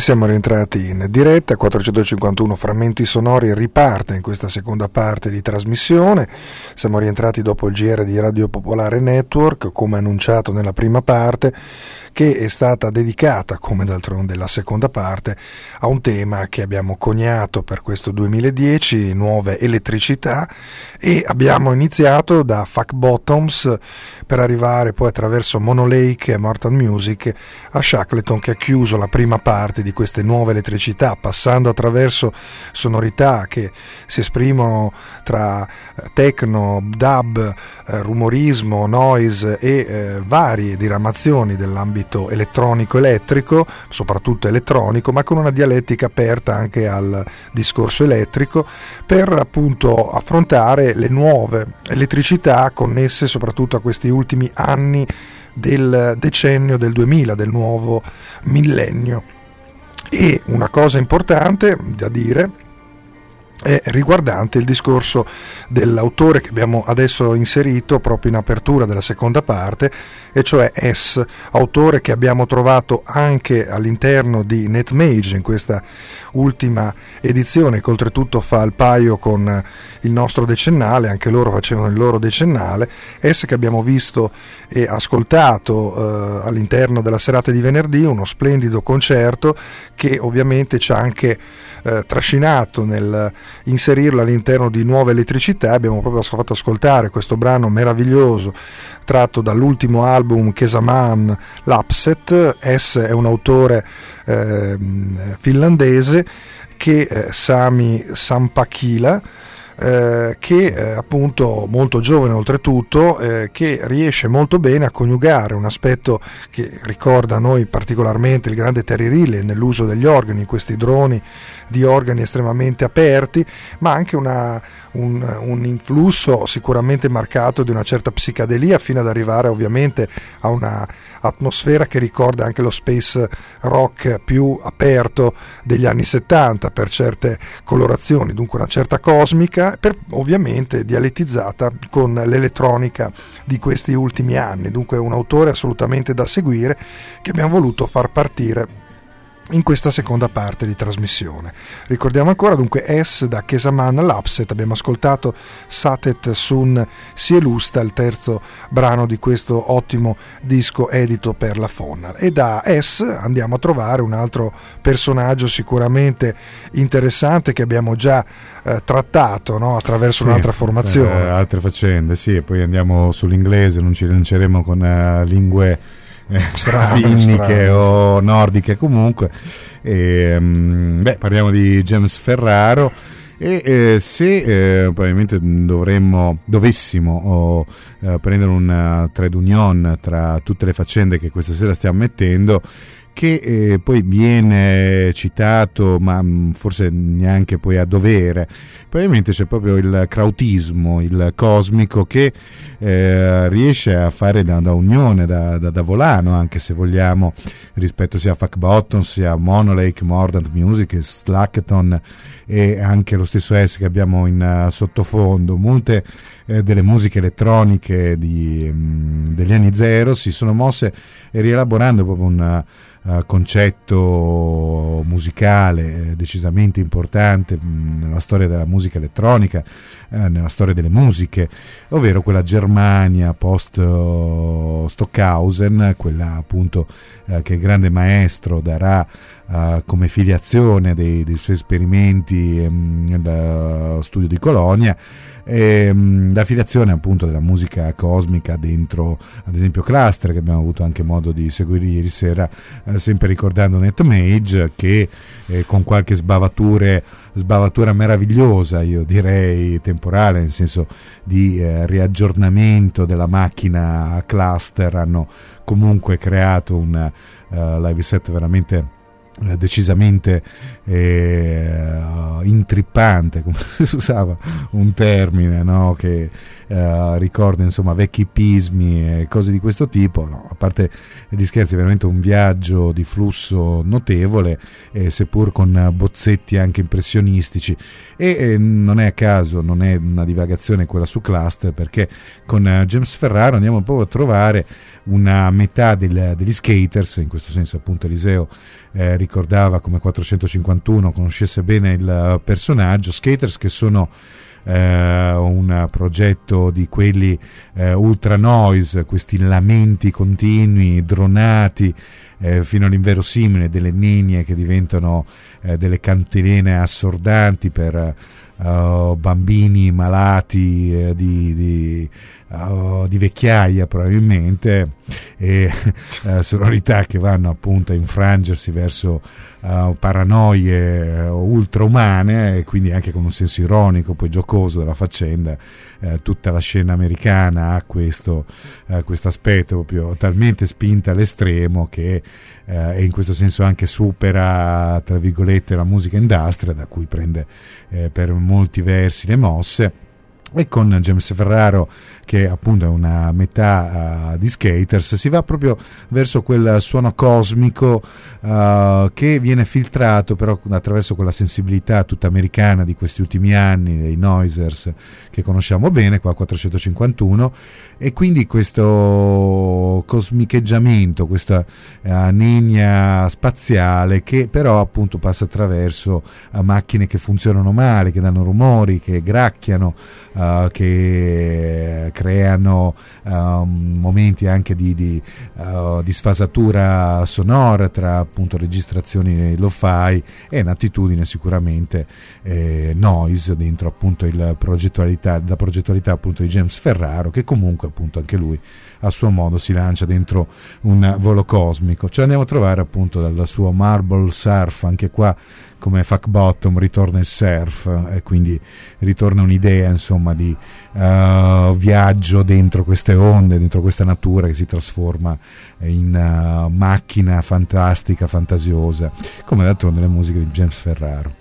siamo rientrati in diretta. 451 frammenti sonori riparte in questa seconda parte di trasmissione. Siamo rientrati dopo il GR di Radio Popolare Network, come annunciato nella prima parte, che è stata dedicata, come d'altronde la seconda parte, a un tema che abbiamo coniato per questo 2010, nuove elettricità, e abbiamo iniziato da Fuck Bottoms per arrivare poi attraverso Monolake e Mortal Music a Shackleton, che ha chiuso la prima parte di queste nuove elettricità, passando attraverso sonorità che si esprimono tra techno, dub, rumorismo, noise e varie diramazioni dell'ambito elettronico elettrico, soprattutto elettronico, ma con una dialettica aperta anche al discorso elettrico, per appunto affrontare le nuove elettricità connesse soprattutto a questi ultimi anni del decennio del 2000, del nuovo millennio. E una cosa importante da dire è riguardante il discorso dell'autore che abbiamo adesso inserito proprio in apertura della seconda parte, e cioè S, autore che abbiamo trovato anche all'interno di NetMage in questa ultima edizione, che oltretutto fa il paio con il nostro decennale. Anche loro facevano il loro decennale. S che abbiamo visto e ascoltato all'interno della serata di venerdì, uno splendido concerto che ovviamente ci ha anche trascinato nel inserirlo all'interno di nuove elettricità. Abbiamo proprio fatto ascoltare questo brano meraviglioso tratto dall'ultimo album Kesaman, l'Upset. S è un autore finlandese, che Sami Sampakila, che appunto molto giovane oltretutto, che riesce molto bene a coniugare un aspetto che ricorda a noi particolarmente il grande Terry Riley nell'uso degli organi, questi droni di organi estremamente aperti, ma anche un influsso sicuramente marcato di una certa psicadelia, fino ad arrivare ovviamente a una atmosfera che ricorda anche lo space rock più aperto degli anni 70 per certe colorazioni, dunque una certa cosmica, ovviamente dialettizzata con l'elettronica di questi ultimi anni. Dunque un autore assolutamente da seguire, che abbiamo voluto far partire in questa seconda parte di trasmissione. Ricordiamo ancora dunque S da Kesaman l'Upset. Abbiamo ascoltato Satet Sun Sielusta, il terzo brano di questo ottimo disco edito per la Fonnal. E da S andiamo a trovare un altro personaggio sicuramente interessante che abbiamo già trattato, no? Attraverso un'altra formazione, altre faccende, sì, e poi andiamo sull'inglese, non ci lanceremo con lingue finniche o nordiche comunque. Parliamo di James Ferraro, e se probabilmente dovessimo prendere un trade union tra tutte le faccende che questa sera stiamo mettendo, che poi viene citato ma forse neanche poi a dovere, probabilmente c'è proprio il krautismo, il cosmico, che riesce a fare da unione, da volano, anche se vogliamo, rispetto sia a Fuck Bottoms, sia a Monolake, Mordant Music, Slackton e anche lo stesso S che abbiamo in sottofondo. Molte delle musiche elettroniche degli anni zero si sono mosse rielaborando proprio un concetto musicale decisamente importante nella storia della musica elettronica, nella storia delle musiche, ovvero quella Germania post Stockhausen, quella appunto che il grande maestro darà come filiazione dei suoi esperimenti nel studio di Colonia, la filiazione appunto della musica cosmica dentro ad esempio Cluster, che abbiamo avuto anche modo di seguire ieri sera, sempre ricordando NetMage, che con qualche sbavatura meravigliosa, io direi temporale, nel senso di riaggiornamento della macchina a Cluster, hanno comunque creato un live set veramente decisamente intrippante, come si usava un termine, no? Che ricorda insomma vecchi pismi e cose di questo tipo, no? A parte gli scherzi, veramente un viaggio di flusso notevole, seppur con bozzetti anche impressionistici, e non è a caso, non è una divagazione quella su Cluster, perché con James Ferraro andiamo proprio a trovare una metà degli skaters, in questo senso appunto Eliseo ricordava come 451 conoscesse bene il personaggio. Skaters, che sono un progetto di quelli ultra noise, questi lamenti continui, dronati, fino all'inverosimile, delle ninie che diventano delle cantilene assordanti per bambini malati di vecchiaia probabilmente, e sonorità che vanno appunto a infrangersi verso paranoie ultraumane, e quindi anche con un senso ironico poi giocoso della faccenda. Tutta la scena americana ha questo aspetto proprio talmente spinta all'estremo che e in questo senso anche supera, tra virgolette, la musica industria, da cui prende per molti versi le mosse. E con James Ferraro, che appunto è una metà di Skaters, si va proprio verso quel suono cosmico che viene filtrato però attraverso quella sensibilità tutta americana di questi ultimi anni, dei noisers che conosciamo bene, qua 451, e quindi questo cosmicheggiamento, questa nenia spaziale che però appunto passa attraverso macchine che funzionano male, che danno rumori, che gracchiano, che creano momenti anche di sfasatura sonora tra appunto registrazioni lo-fi e un'attitudine sicuramente noise dentro appunto la progettualità appunto di James Ferraro, che comunque appunto anche lui a suo modo si lancia dentro un volo cosmico. Ci andiamo a trovare appunto dal suo Marble Surf, anche qua come Fuck Bottom ritorna il surf, e quindi ritorna un'idea insomma di viaggio dentro queste onde, dentro questa natura che si trasforma in macchina fantastica, fantasiosa, come d'altronde le musiche di James Ferraro.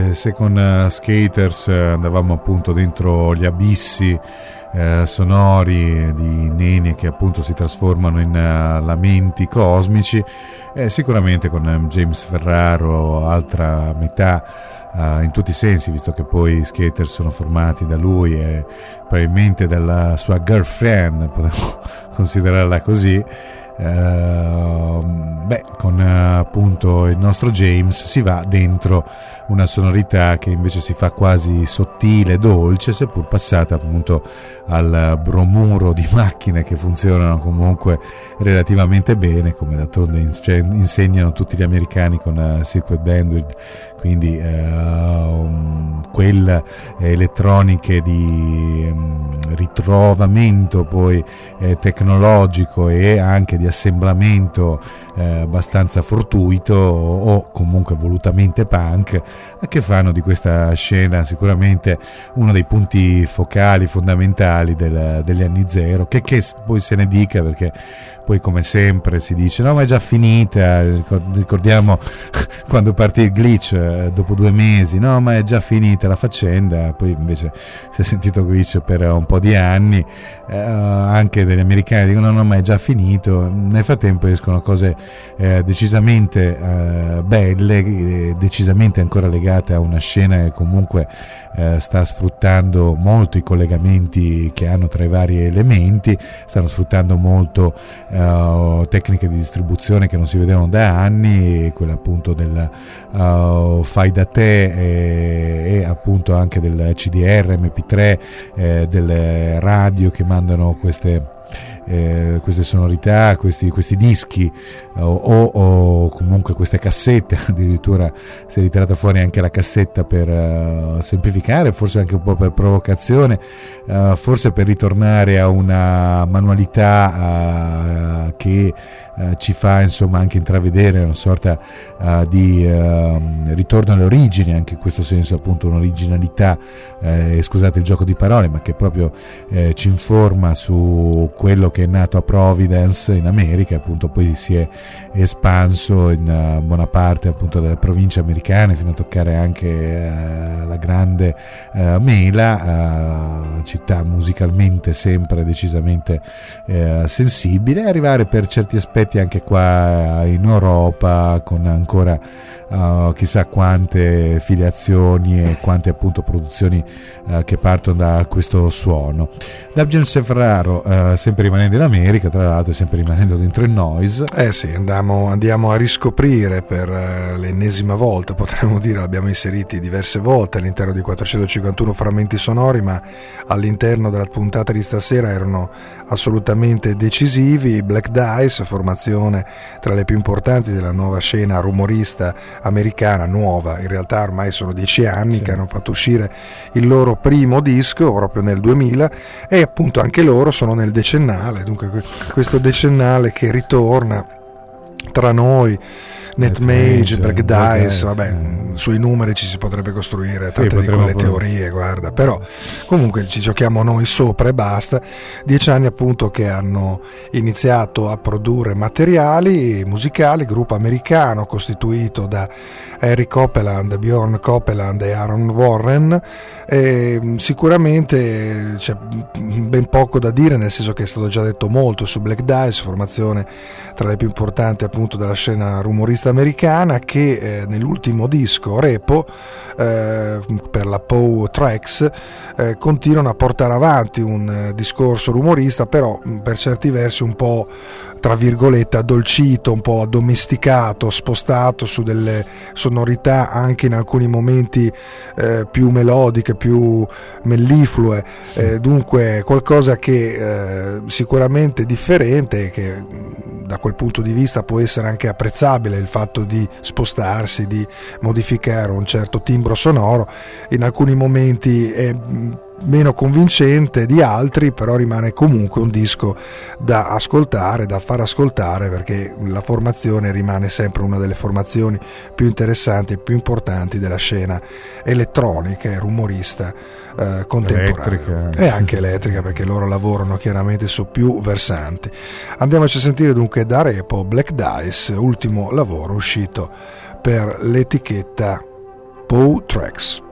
se con Skaters andavamo appunto dentro gli abissi sonori di neni che appunto si trasformano in lamenti cosmici, sicuramente con James Ferraro, altra metà in tutti i sensi, visto che poi Skaters sono formati da lui e probabilmente dalla sua girlfriend, potremmo considerarla così. Con appunto il nostro James si va dentro una sonorità che invece si fa quasi sottile, dolce, seppur passata appunto al bromuro di macchine che funzionano comunque relativamente bene, come d'altronde insegnano tutti gli americani con Circuit Bandwidth, quindi quelle elettroniche di ritrovamento poi tecnologico e anche di assemblamento abbastanza fortuito o comunque volutamente punk, che fanno di questa scena sicuramente uno dei punti focali fondamentali degli anni zero, che poi se ne dica, perché poi come sempre si dice no ma è già finita, ricordiamo quando partì il Glitch dopo 2 mesi, no ma è già finita la faccenda, poi invece si è sentito Glitch per un po' di anni, anche degli americani dicono no ma è già finito, nel frattempo escono cose decisamente belle, decisamente ancora legate a una scena che comunque sta sfruttando molto i collegamenti che hanno tra i vari elementi, stanno sfruttando molto tecniche di distribuzione che non si vedevano da anni, quella appunto del fai da te e appunto anche del CDR, MP3, delle radio che mandano queste sonorità, questi dischi o comunque queste cassette, addirittura si è ritirata fuori anche la cassetta per semplificare, forse anche un po' per provocazione, forse per ritornare a una manualità che ci fa insomma anche intravedere una sorta di ritorno alle origini, anche in questo senso appunto un'originalità, scusate il gioco di parole, ma che proprio ci informa su quello che è nato a Providence in America, appunto poi si è espanso in buona parte appunto delle province americane fino a toccare anche la grande Mela, città musicalmente sempre decisamente sensibile, e arrivare per certi aspetti anche qua in Europa con ancora chissà quante filiazioni e quante appunto produzioni che partono da questo suono. Da James Ferraro, sempre rimanendo in America, tra l'altro sempre rimanendo dentro il noise, sì, andiamo a riscoprire per l'ennesima volta, potremmo dire, l'abbiamo inseriti diverse volte all'interno di 451 frammenti sonori, ma all'interno della puntata di stasera erano assolutamente decisivi. Black Dice, formazione tra le più importanti della nuova scena rumorista americana, nuova, in realtà ormai sono 10 anni sì, che hanno fatto uscire il loro primo disco proprio nel 2000, e appunto anche loro sono nel decennale, dunque questo decennale che ritorna tra noi. Netmage, Black Dice, vabbè, sui numeri ci si potrebbe costruire tante di quelle teorie, guarda, però comunque ci giochiamo noi sopra e basta. 10 anni appunto che hanno iniziato a produrre materiali musicali, gruppo americano costituito da Harry Copeland, Bjorn Copeland e Aaron Warren, e sicuramente c'è ben poco da dire, nel senso che è stato già detto molto su Black Dice, formazione tra le più importanti appunto della scena rumorista americana, che nell'ultimo disco Repo per la Poe Tracks continuano a portare avanti un discorso rumorista, però per certi versi un po' tra virgolette addolcito, un po' addomesticato, spostato su delle sonorità anche in alcuni momenti più melodiche, più melliflue, dunque qualcosa che sicuramente differente, che da quel punto di vista può essere anche apprezzabile, il fatto di spostarsi, di modificare un certo timbro sonoro. In alcuni momenti è meno convincente di altri, però rimane comunque un disco da ascoltare, da far ascoltare, perché la formazione rimane sempre una delle formazioni più interessanti e più importanti della scena elettronica e rumorista contemporanea, e anche elettrica, perché loro lavorano chiaramente su più versanti. Andiamoci a sentire dunque da Repo Black Dice, ultimo lavoro uscito per l'etichetta Poe Tracks.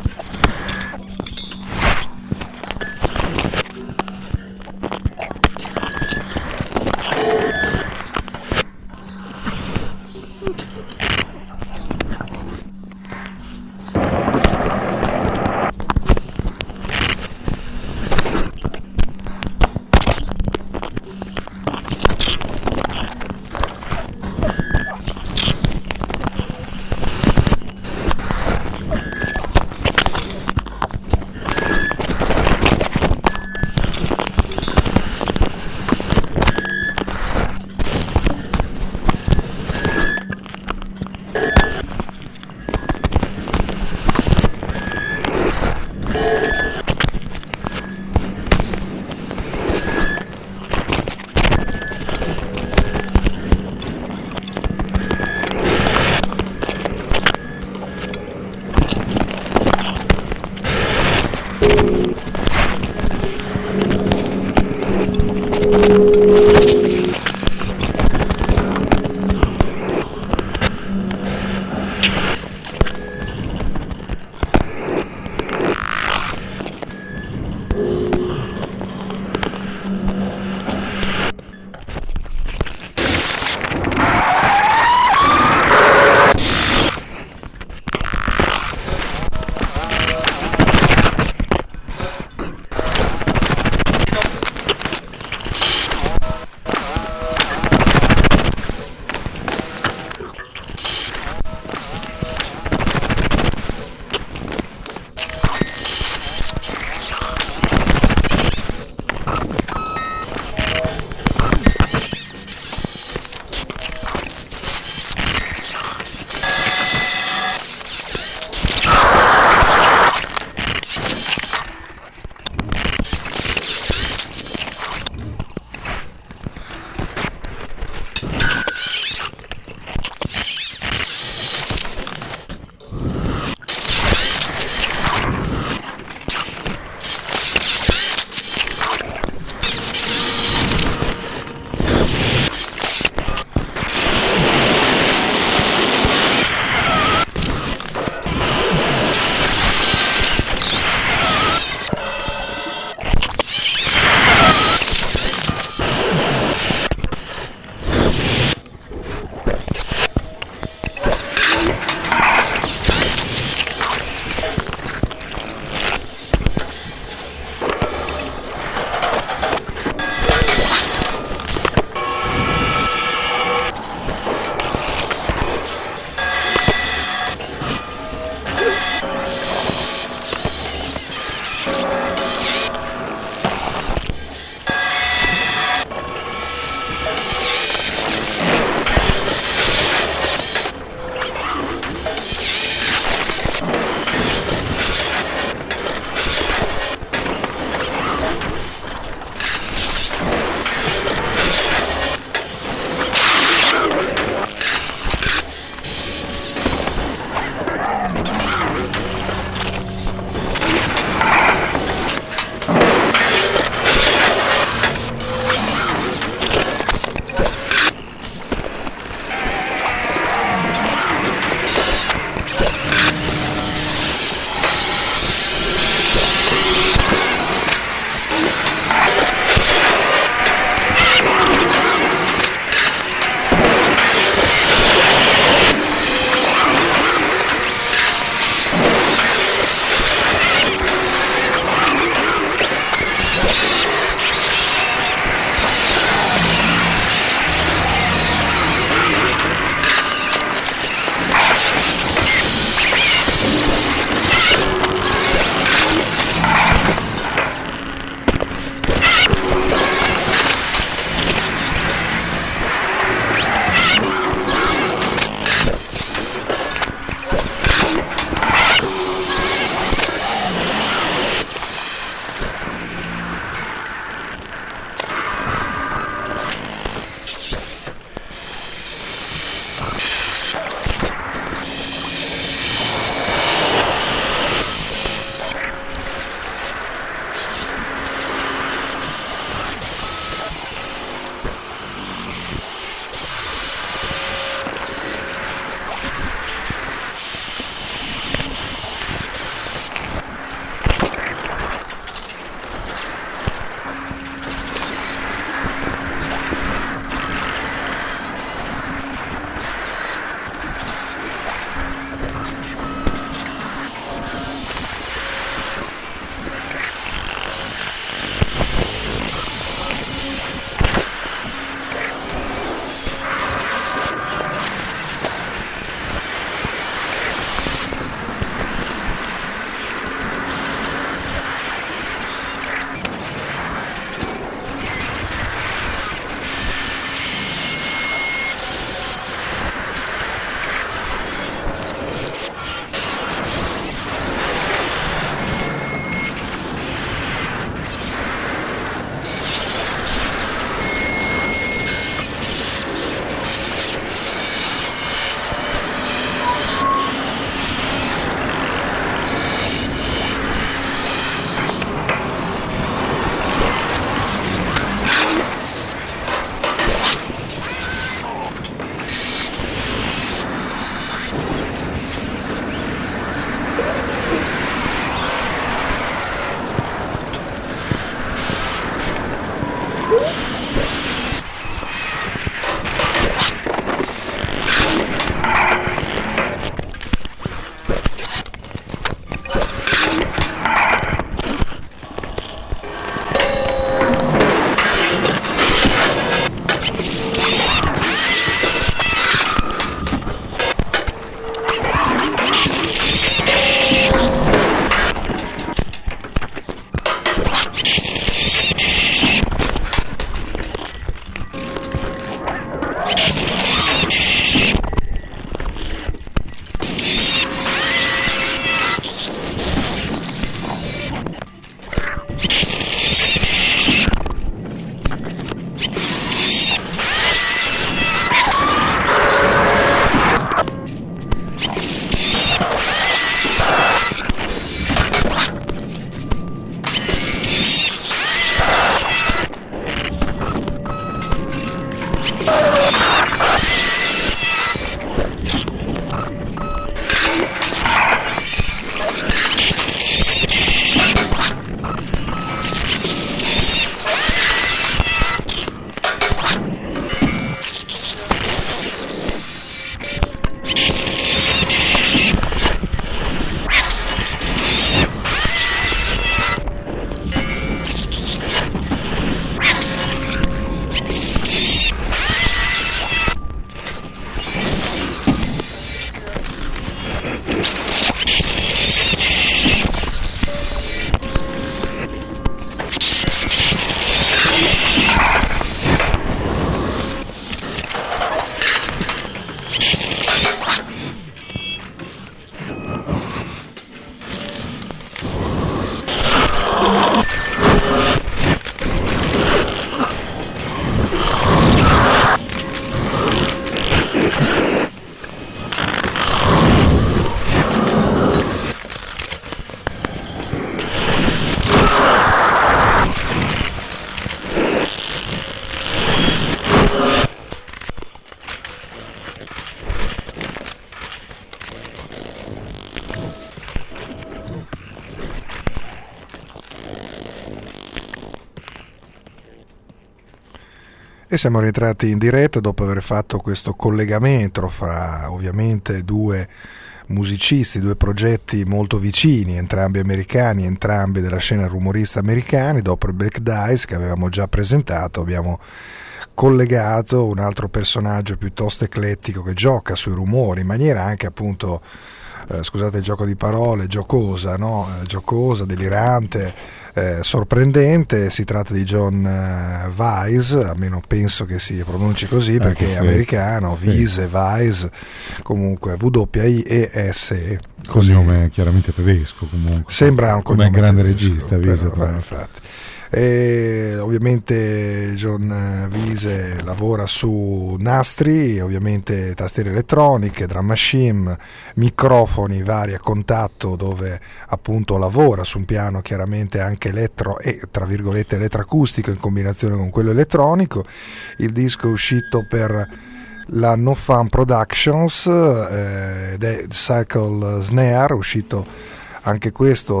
siamo rientrati in diretta dopo aver fatto questo collegamento fra ovviamente due musicisti, due progetti molto vicini, entrambi americani, entrambi della scena rumorista americani. Dopo il Black Dice che avevamo già presentato, abbiamo collegato un altro personaggio piuttosto eclettico che gioca sui rumori in maniera anche appunto scusate il gioco di parole, giocosa, no? Giocosa, delirante, sorprendente. Si tratta di John Weiss, almeno penso che si pronunci così perché è americano, Wiese, Weiss, comunque W-I-E-S-E. Cognome chiaramente tedesco, comunque. Sembra un cognome come grande tedesco, regista, Wiese, infatti. E ovviamente John Wiese lavora su nastri, ovviamente tastiere elettroniche, drum machine, microfoni vari a contatto, dove appunto lavora su un piano chiaramente anche elettro e tra virgolette elettroacustico in combinazione con quello elettronico. Il disco è uscito per la No Fun Productions ed è Circle Snare, uscito anche questo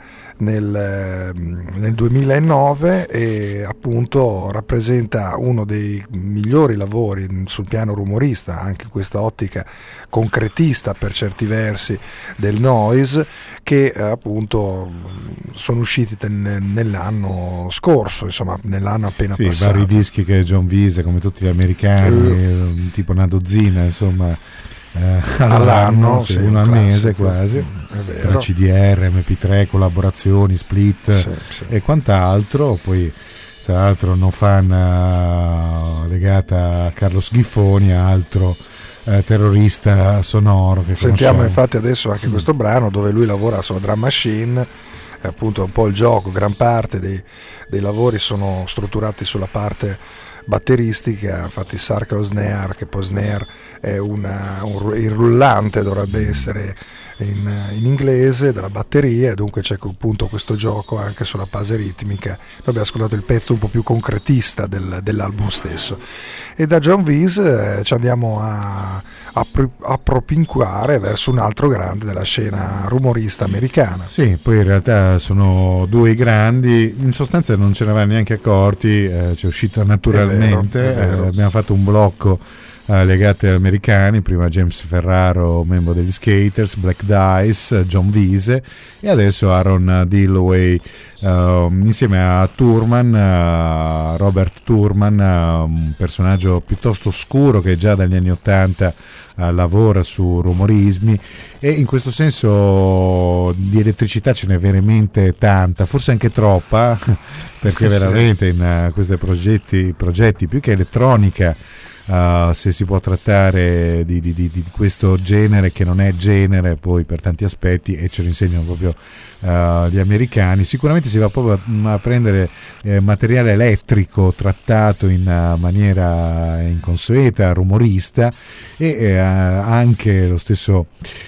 nel 2009 e appunto rappresenta uno dei migliori lavori sul piano rumorista, anche questa ottica concretista per certi versi del noise, che appunto sono usciti nell'anno scorso, insomma nell'anno appena passato. Vari dischi che John Wiese, come tutti gli americani, tipo una dozzina, insomma, all'anno, sì, uno al mese quasi, tra CDR, MP3, collaborazioni, split e quant'altro. Poi tra l'altro No Fun legata a Carlos Ghiffoni, altro terrorista sonoro che sentiamo infatti adesso anche questo brano dove lui lavora sulla drum machine. Appunto un po' il gioco, gran parte dei lavori sono strutturati sulla parte batteristica, infatti Circle Snare, che poi snare è il rullante, dovrebbe essere in inglese, della batteria, e dunque c'è appunto questo gioco anche sulla base ritmica. Noi abbiamo ascoltato il pezzo un po' più concretista dell'album stesso, e da John Wiese ci andiamo a propinquare verso un altro grande della scena rumorista americana. Sì, poi in realtà sono due i grandi, in sostanza non ce ne avevamo neanche accorti, c'è uscito naturalmente, è vero. Abbiamo fatto un blocco legate americani, prima James Ferraro, membro degli Skaters, Black Dice, John Wiese, e adesso Aaron Dilloway insieme a Thurman, Robert Thurman, un personaggio piuttosto oscuro che già dagli anni '80 lavora su rumorismi, e in questo senso di elettricità ce n'è veramente tanta, forse anche troppa, perché veramente in questi progetti più che elettronica, se si può trattare di questo genere che non è genere poi per tanti aspetti, e ce lo insegnano proprio gli americani, sicuramente si va proprio a prendere materiale elettrico trattato in maniera inconsueta, rumorista, e anche lo stesso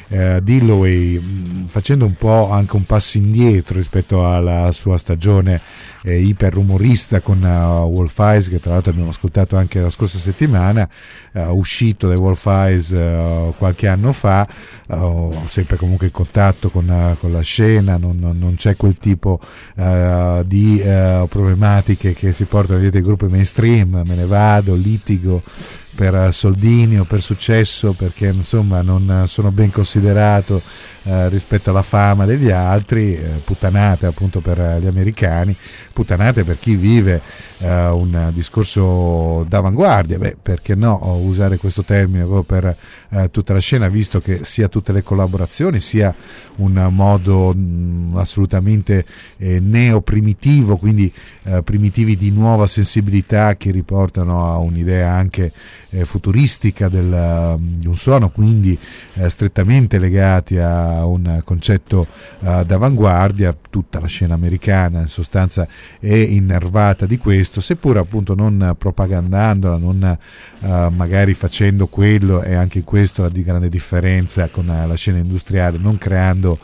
Dilloway facendo un po' anche un passo indietro rispetto alla sua stagione iper rumorista con Wolf Eyes, che tra l'altro abbiamo ascoltato anche la scorsa settimana, uscito dai Wolf Eyes qualche anno fa, sempre comunque in contatto con la scena, non c'è quel tipo di problematiche che si portano dietro i gruppi mainstream, me ne vado, litigo per soldini o per successo, perché insomma non sono ben considerato rispetto alla fama degli altri, puttanate appunto per gli americani, puttanate per chi vive un discorso d'avanguardia, perché no usare questo termine proprio per tutta la scena, visto che sia tutte le collaborazioni sia un modo assolutamente neoprimitivo, quindi primitivi di nuova sensibilità che riportano a un'idea anche futuristica di un suono, quindi strettamente legati a un concetto d'avanguardia. Tutta la scena americana in sostanza è innervata di questo, seppur appunto non propagandandola, non magari facendo quello, e anche questo la di grande differenza con la scena industriale, non creando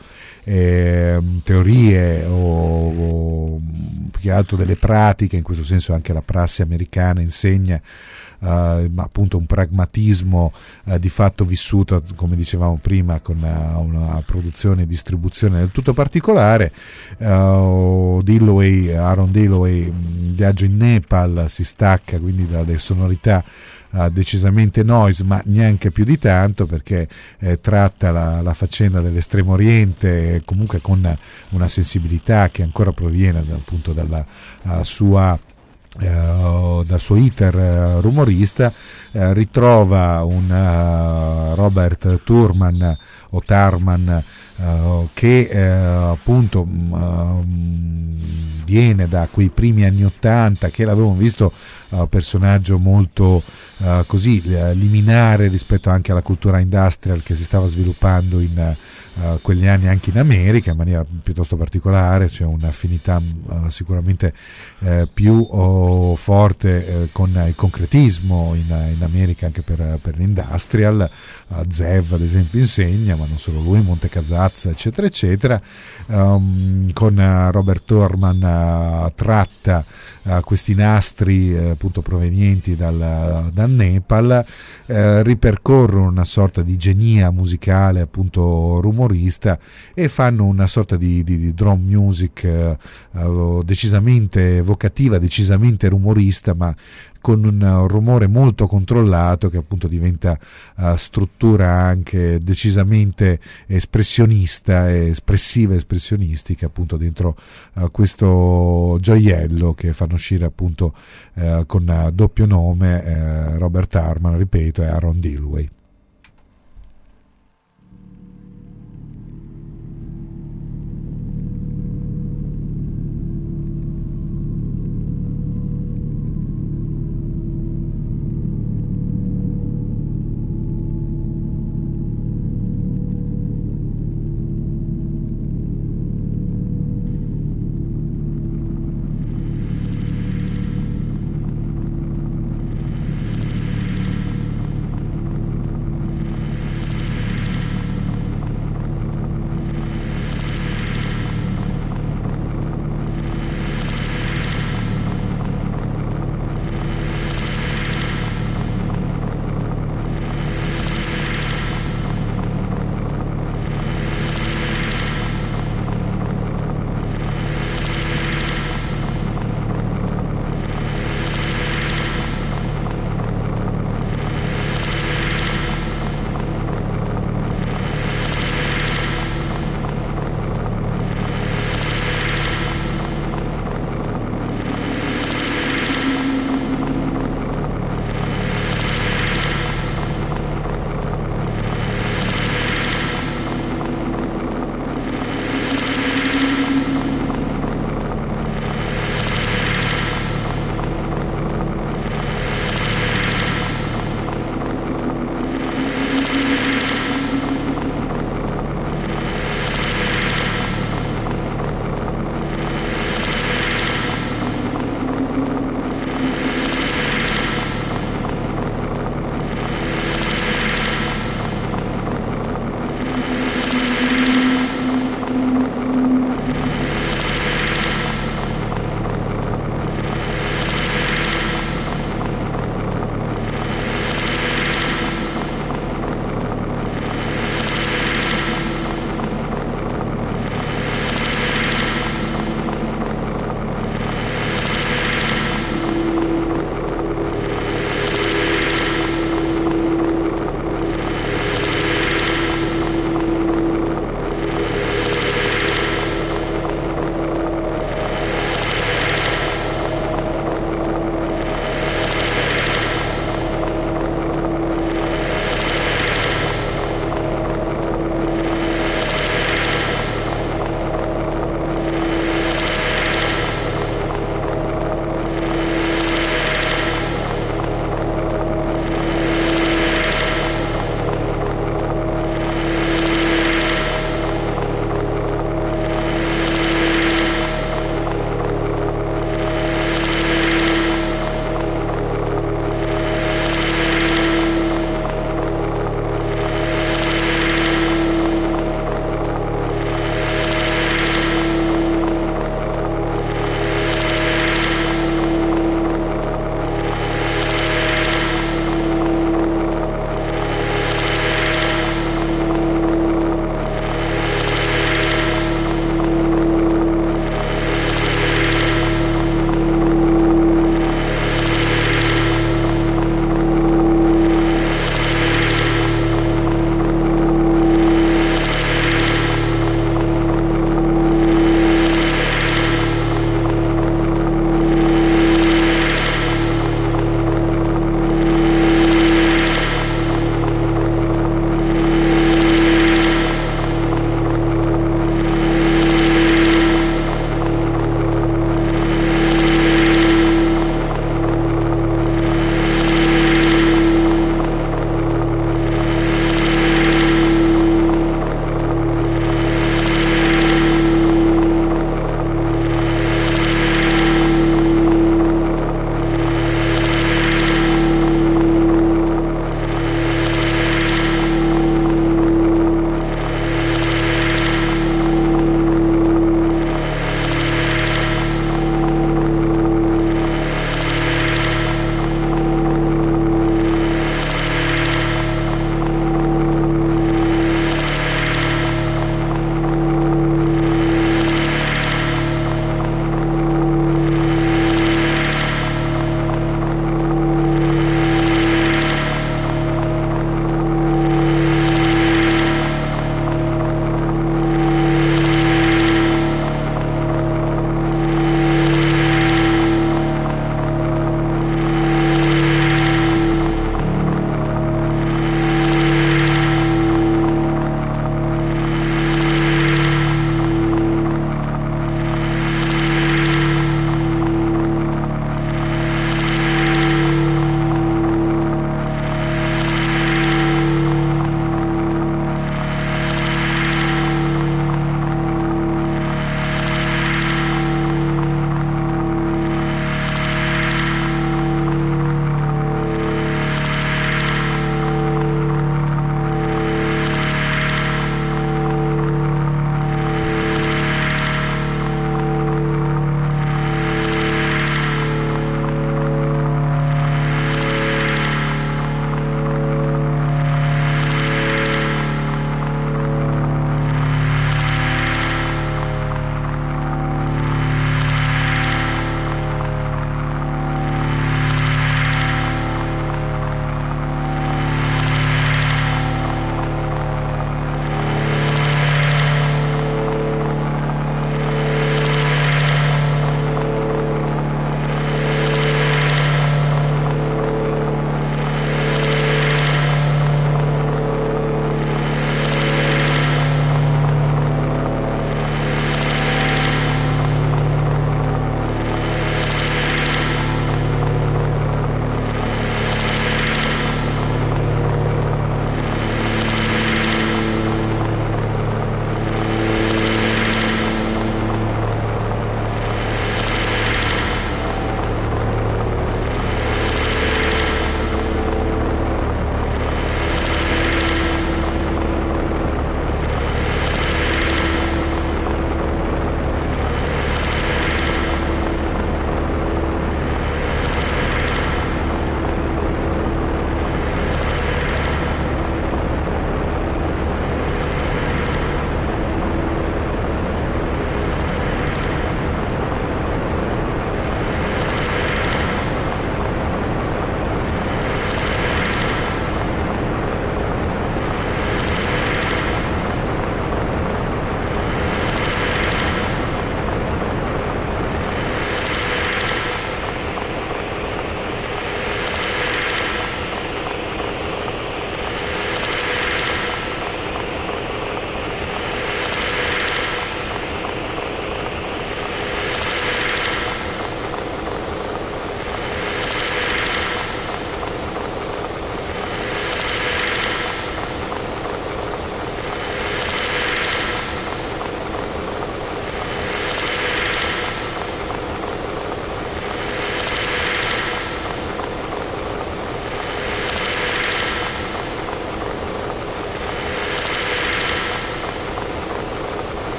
teorie o più che altro delle pratiche. In questo senso anche la prassi americana insegna ma appunto un pragmatismo di fatto vissuto, come dicevamo prima, con una produzione e distribuzione del tutto particolare. Aaron Dilloway, il viaggio in Nepal, si stacca quindi dalle sonorità decisamente noise, ma neanche più di tanto, perché tratta la faccenda dell'Estremo Oriente comunque con una sensibilità che ancora proviene appunto dal suo iter rumorista. Ritrova un Robert Thurman o Tarman che appunto viene da quei primi anni '80, che l'avevamo visto personaggio molto così liminare rispetto anche alla cultura industrial che si stava sviluppando in quegli anni anche in America in maniera piuttosto particolare. C'è un'affinità sicuramente più forte con il concretismo in America anche per l'industrial. Zev ad esempio insegna, ma non solo lui, Montecazazza eccetera eccetera. Con Robert Thurman tratta questi nastri appunto provenienti dal Nepal, ripercorrono una sorta di genia musicale appunto rumorista e fanno una sorta di drum music decisamente evocativa, decisamente rumorista, ma con un rumore molto controllato che appunto diventa struttura anche decisamente espressionista, espressiva, espressionistica appunto dentro questo gioiello che fanno uscire appunto con doppio nome Robert Thurman, ripeto, e Aaron Dilloway.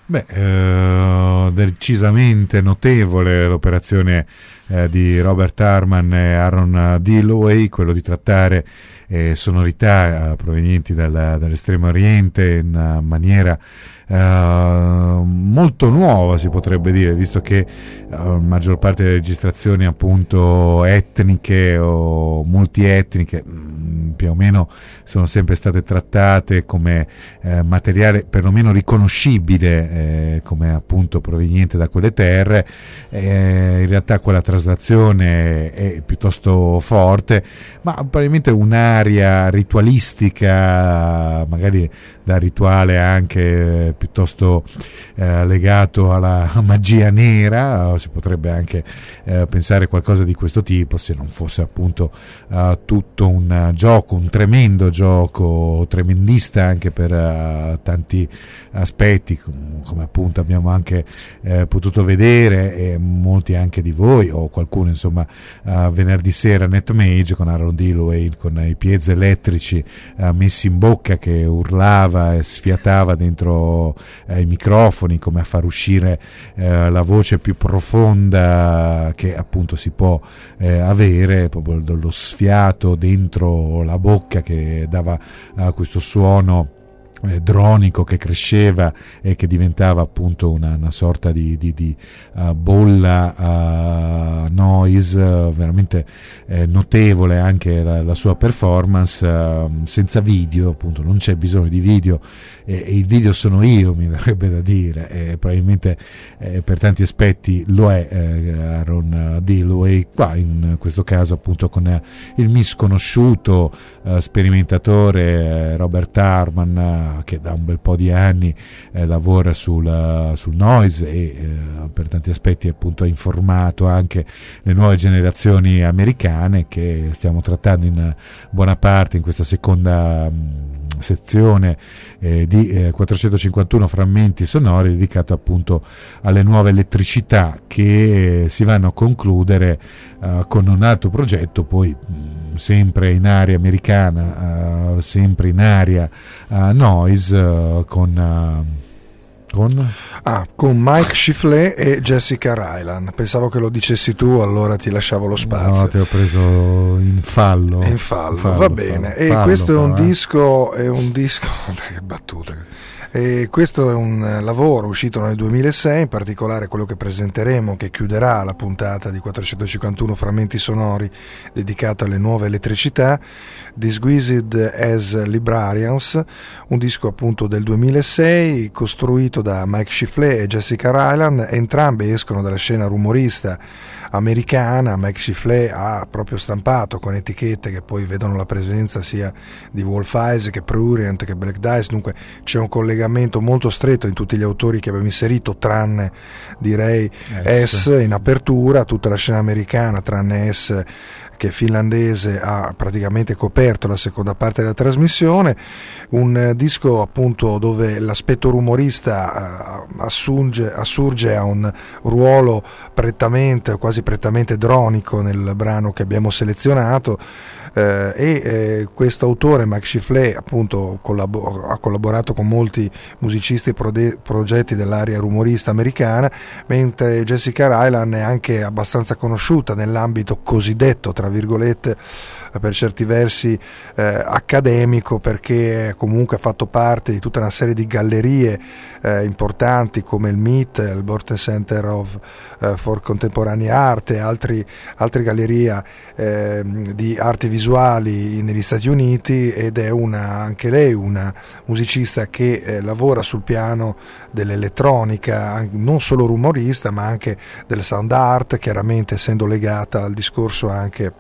Decisamente notevole l'operazione di Robert Hartman e Aaron Dilloway, quello di trattare sonorità provenienti dall'Estremo Oriente in maniera molto nuova, si potrebbe dire, visto che la maggior parte delle registrazioni appunto etniche o multietniche più o meno sono sempre state trattate come materiale perlomeno riconoscibile come appunto proveniente da quelle terre. In realtà quella traslazione è piuttosto forte, ma probabilmente un'aria ritualistica, magari da rituale anche piuttosto legato alla magia nera, si potrebbe anche pensare qualcosa di questo tipo, se non fosse appunto tutto un gioco, un tremendo gioco, tremendista anche per tanti aspetti, come appunto abbiamo anche potuto vedere, e molti anche di voi o qualcuno insomma venerdì sera Netmage con Aaron Dilloway con i piezoelettrici messi in bocca, che urlava e sfiatava dentro i microfoni come a far uscire la voce più profonda che appunto si può avere, proprio lo sfiato dentro la bocca che dava questo suono dronico che cresceva e che diventava appunto una sorta di bolla noise, veramente notevole anche la sua performance, senza video, appunto non c'è bisogno di video, e il video sono io, mi verrebbe da dire, probabilmente per tanti aspetti lo è Aaron Dilloway, qua in questo caso appunto con il misconosciuto sperimentatore Robert Hartman, che da un bel po' di anni lavora sul noise e per tanti aspetti appunto ha informato anche le nuove generazioni americane, che stiamo trattando in buona parte in questa seconda sezione di 451 frammenti sonori, dedicato appunto alle nuove elettricità che si vanno a concludere con un altro progetto, poi sempre in area americana, sempre in area noise, con Mike Chiflet e Jessica Ryland. Pensavo che lo dicessi tu, allora ti lasciavo lo spazio. No, ti ho preso in fallo. Va bene. E questo è un disco che battute. E questo è un lavoro uscito nel 2006, in particolare quello che presenteremo, che chiuderà la puntata di 451 frammenti sonori dedicato alle nuove elettricità, Disguised as Librarians, un disco appunto del 2006 costruito da Mike Chiflet e Jessica Ryland. Entrambi escono dalla scena rumorista americana. Mike Chiflet ha proprio stampato con etichette che poi vedono la presenza sia di Wolf Eyes che Prurient che Black Dice, dunque c'è un collegamento molto stretto in tutti gli autori che abbiamo inserito, tranne direi S in apertura. Tutta la scena americana tranne S, che è finlandese, ha praticamente coperto la seconda parte della trasmissione. Un disco appunto dove l'aspetto rumorista assurge a un ruolo quasi prettamente dronico nel brano che abbiamo selezionato, e questo autore Mike Chiflet appunto ha collaborato con molti musicisti e progetti dell'area rumorista americana, mentre Jessica Ryland è anche abbastanza conosciuta nell'ambito cosiddetto tra virgolette per certi versi accademico, perché comunque ha fatto parte di tutta una serie di gallerie importanti come il MIT, il Borten Center for Contemporary Art, e altre gallerie di arti visuali negli Stati Uniti, ed è anche lei una musicista che lavora sul piano dell'elettronica, non solo rumorista ma anche del sound art, chiaramente essendo legata al discorso anche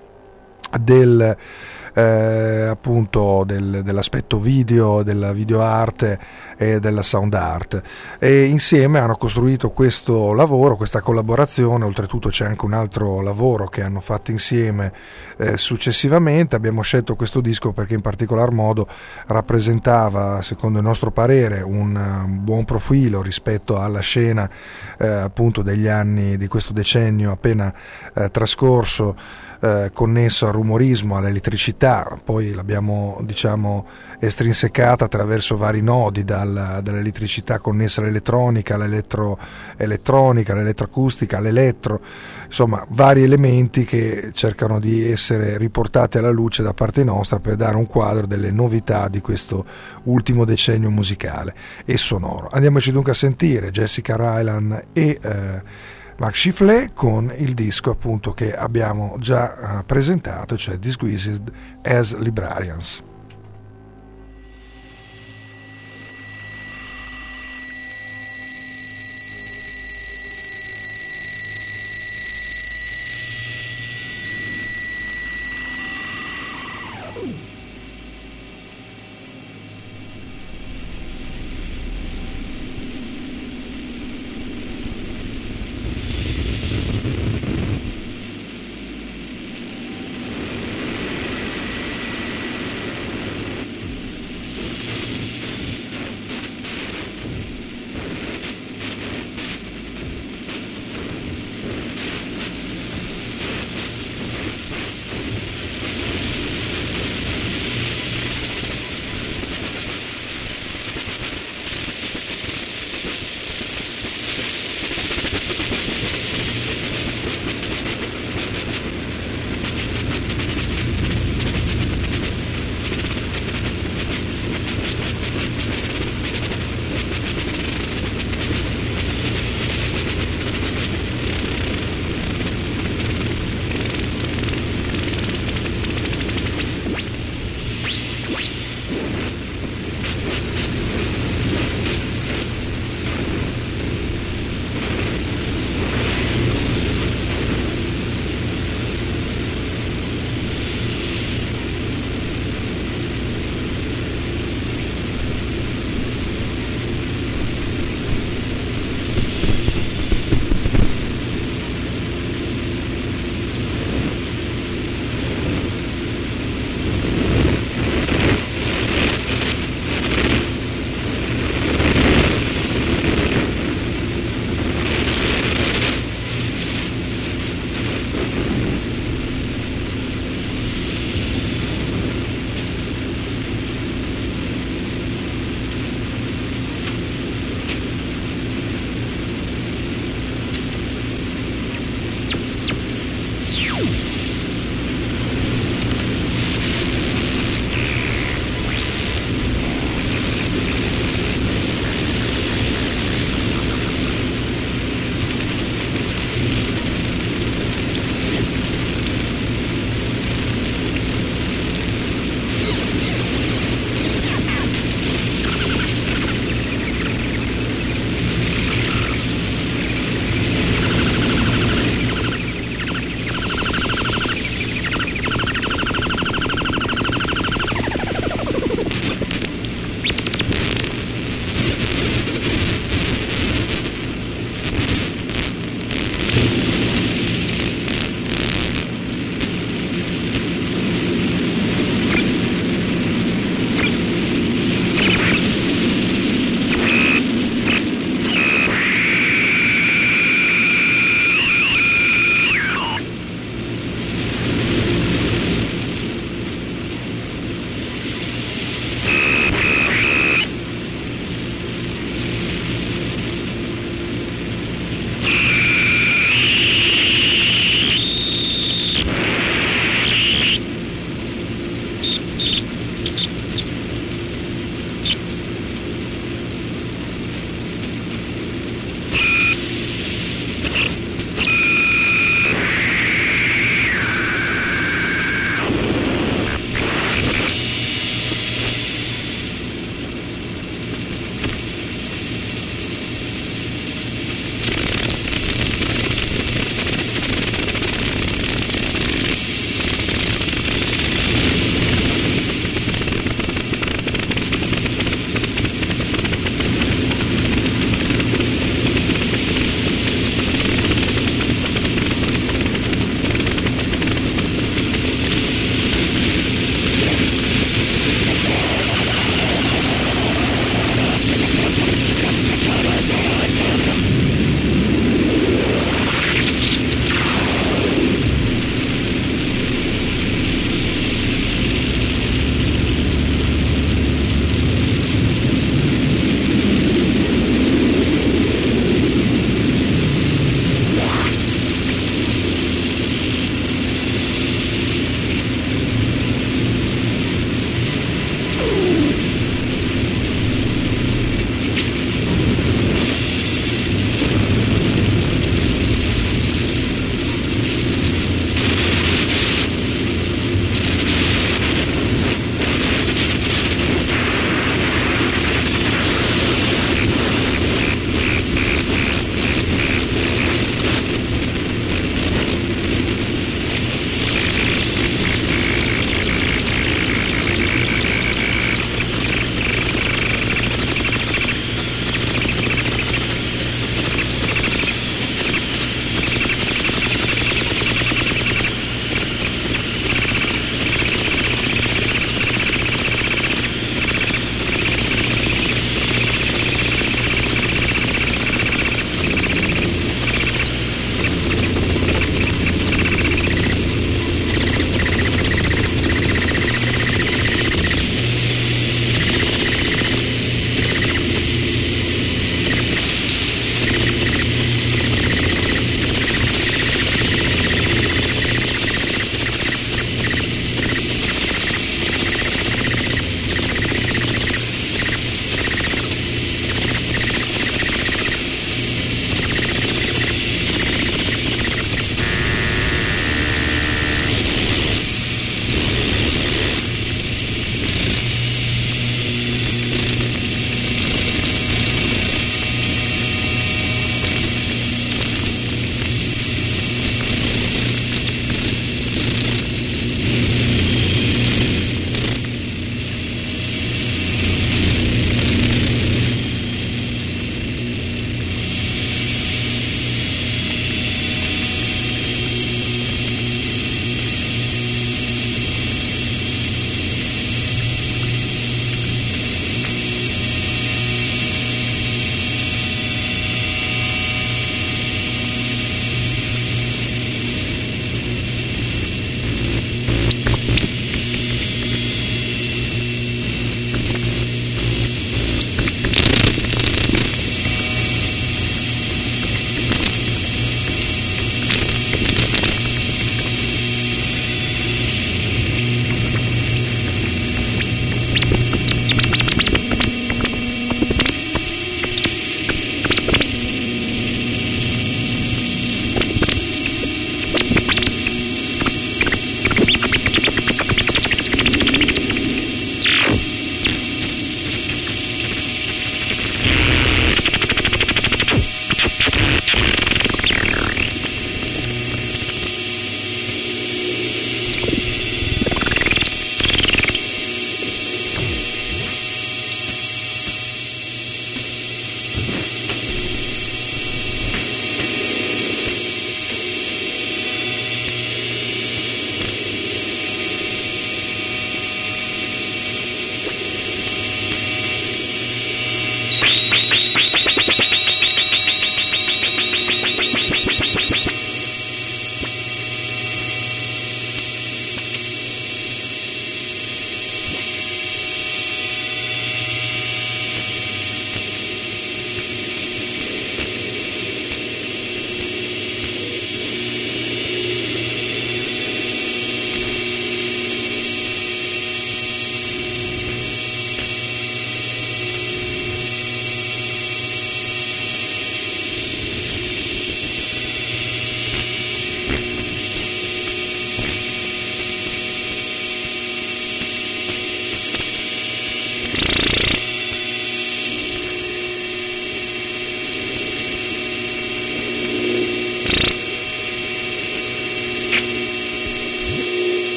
appunto dell'aspetto video, della video art e della sound art, e insieme hanno costruito questo lavoro, questa collaborazione. Oltretutto c'è anche un altro lavoro che hanno fatto insieme successivamente. Abbiamo scelto questo disco perché in particolar modo rappresentava, secondo il nostro parere, un buon profilo rispetto alla scena appunto degli anni di questo decennio appena trascorso connesso al rumorismo, all'elettricità, poi l'abbiamo estrinsecata attraverso vari nodi, dall'elettricità connessa all'elettronica, all'elettroelettronica, all'elettroacustica, all'elettro, insomma vari elementi che cercano di essere riportati alla luce da parte nostra per dare un quadro delle novità di questo ultimo decennio musicale e sonoro. Andiamoci dunque a sentire Jessica Ryland e Mark Chiflet con il disco appunto che abbiamo già presentato, cioè Disguised as Librarians.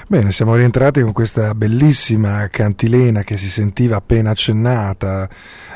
Bene, siamo rientrati con questa bellissima cantilena che si sentiva appena accennata,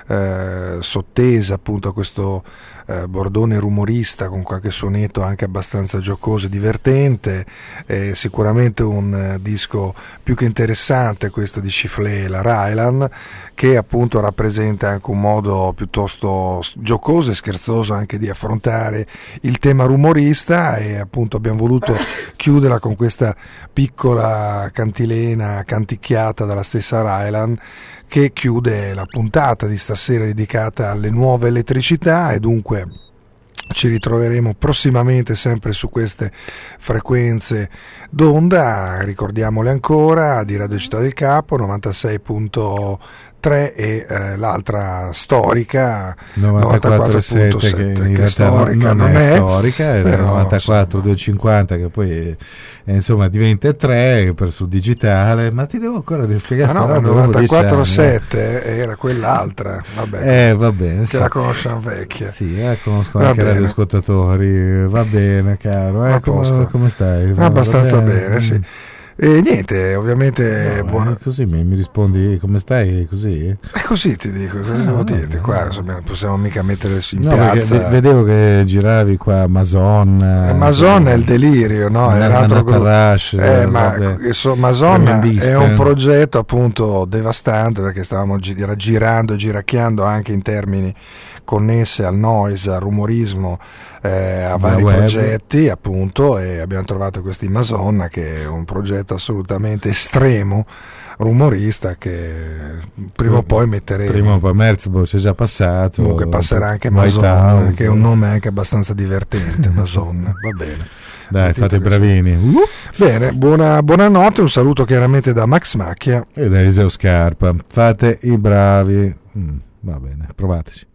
sottesa appunto a questo bordone rumorista con qualche suonetto anche abbastanza giocoso e divertente. Sicuramente un disco più che interessante questo di Chiflé, la Rylan, che appunto rappresenta anche un modo piuttosto giocoso e scherzoso anche di affrontare il tema rumorista, e appunto abbiamo voluto chiuderla con questa piccola cantilena canticchiata dalla stessa Rylan, che chiude la puntata di stasera dedicata alle nuove elettricità, e dunque ci ritroveremo prossimamente sempre su queste frequenze d'onda. Ricordiamole ancora, di Radio Città del Capo 96.3 e l'altra storica 94.7, che storica non è storica, è 94.250 che poi insomma diventa 3 per sul digitale, ma ti devo ancora spiegare. No, 94.7 era quell'altra, vabbè, va bene, che sì. La conosciamo vecchia, sì, conosco anche i radioascoltatori, va bene caro, come stai? Abbastanza bene, sì. E niente, ovviamente così mi rispondi come stai, così? E così ti dico, cosa devo dirti? Qua non possiamo mica mettere in piazza. Vedevo che giravi qua Mason. Mason è il delirio, no? È un altro gruppo. Mason è un progetto appunto devastante, perché stavamo girando e giracchiando anche in termini connessi al noise, al rumorismo, a vari progetti appunto, e abbiamo trovato questi Mason, che è un progetto assolutamente estremo rumorista, che prima o poi metteremo. Prima o poi Merzbow c'è già passato, comunque passerà anche Mason, che è un nome anche abbastanza divertente. Mason, va bene, dai, fate bravini. Bene, buonanotte, un saluto chiaramente da Max Macchia e da Eliseo Scarpa, fate i bravi. Va bene, provateci.